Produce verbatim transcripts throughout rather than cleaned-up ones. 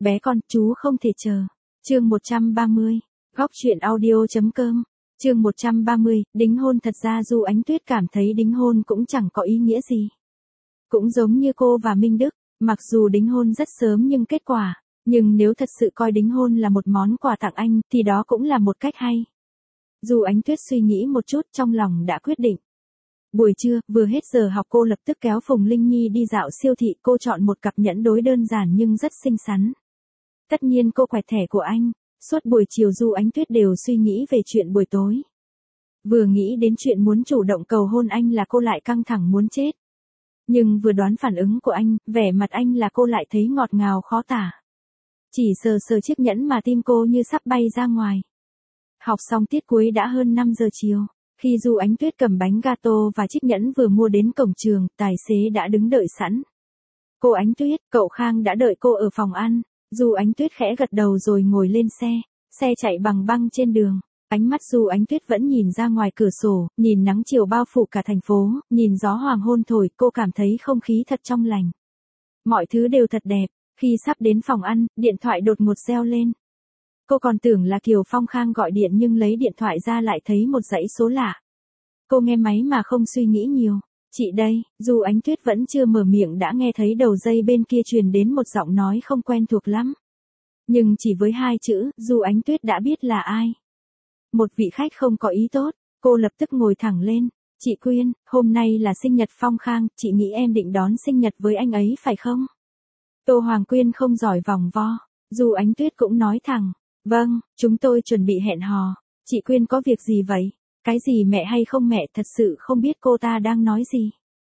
Bé con, chú không thể chờ. Chương một trăm ba mươi. Góc truyện audio chấm com. Chương một trăm ba mươi, đính hôn. Thật ra Du Ánh Tuyết cảm thấy đính hôn cũng chẳng có ý nghĩa gì. Cũng giống như cô và Minh Đức, mặc dù đính hôn rất sớm nhưng kết quả, nhưng nếu thật sự coi đính hôn là một món quà tặng anh, thì đó cũng là một cách hay. Du Ánh Tuyết suy nghĩ một chút, trong lòng đã quyết định. Buổi trưa, vừa hết giờ học, cô lập tức kéo Phùng Linh Nhi đi dạo siêu thị. Cô chọn một cặp nhẫn đối đơn giản nhưng rất xinh xắn. Tất nhiên cô quẹt thẻ của anh. Suốt buổi chiều Du Ánh Tuyết đều suy nghĩ về chuyện buổi tối. Vừa nghĩ đến chuyện muốn chủ động cầu hôn anh là cô lại căng thẳng muốn chết. Nhưng vừa đoán phản ứng của anh, vẻ mặt anh là cô lại thấy ngọt ngào khó tả. Chỉ sờ sờ chiếc nhẫn mà tim cô như sắp bay ra ngoài. Học xong tiết cuối đã hơn năm giờ chiều. Khi Du Ánh Tuyết cầm bánh gato và chiếc nhẫn vừa mua đến cổng trường, tài xế đã đứng đợi sẵn. Cô Ánh Tuyết, cậu Khang đã đợi cô ở phòng ăn. Du Ánh Tuyết khẽ gật đầu rồi ngồi lên xe. Xe chạy bằng băng trên đường. Ánh mắt Du Ánh Tuyết vẫn nhìn ra ngoài cửa sổ, nhìn nắng chiều bao phủ cả thành phố, nhìn gió hoàng hôn thổi, cô cảm thấy không khí thật trong lành. Mọi thứ đều thật đẹp. Khi sắp đến phòng ăn, điện thoại đột ngột reo lên. Cô còn tưởng là Kiều Phong Khang gọi điện nhưng lấy điện thoại ra lại thấy một dãy số lạ. Cô nghe máy mà không suy nghĩ nhiều. Chị đây. Du Ánh Tuyết vẫn chưa mở miệng đã nghe thấy đầu dây bên kia truyền đến một giọng nói không quen thuộc lắm. Nhưng chỉ với hai chữ, Du Ánh Tuyết đã biết là ai. Một vị khách không có ý tốt. Cô lập tức ngồi thẳng lên. Chị Quyên, hôm nay là sinh nhật Phong Khang, chị nghĩ em định đón sinh nhật với anh ấy phải không? Tô Hoàng Quyên không giỏi vòng vo. Du Ánh Tuyết cũng nói thẳng. Vâng, chúng tôi chuẩn bị hẹn hò. Chị Quyên có việc gì vậy? Cái gì mẹ hay không mẹ, thật sự không biết cô ta đang nói gì.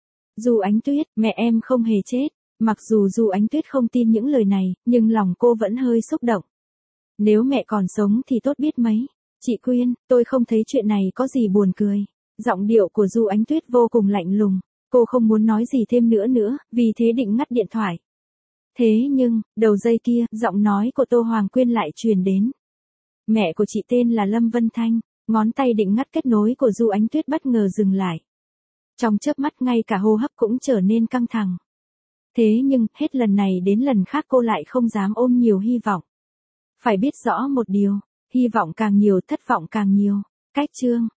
Du Ánh Tuyết, mẹ em không hề chết. Mặc dù Du Ánh Tuyết không tin những lời này, nhưng lòng cô vẫn hơi xúc động. Nếu mẹ còn sống thì tốt biết mấy. Chị Quyên, tôi không thấy chuyện này có gì buồn cười. Giọng điệu của Du Ánh Tuyết vô cùng lạnh lùng. Cô không muốn nói gì thêm nữa nữa, vì thế định ngắt điện thoại. Thế nhưng, đầu dây kia, giọng nói của Tô Hoàng Quyên lại truyền đến. Mẹ của chị tên là Lâm Vân Thanh. Ngón tay định ngắt kết nối của Du Ánh Tuyết bất ngờ dừng lại. Trong chớp mắt ngay cả hô hấp cũng trở nên căng thẳng. Thế nhưng, hết lần này đến lần khác cô lại không dám ôm nhiều hy vọng. Phải biết rõ một điều, hy vọng càng nhiều thất vọng càng nhiều. Cách chương.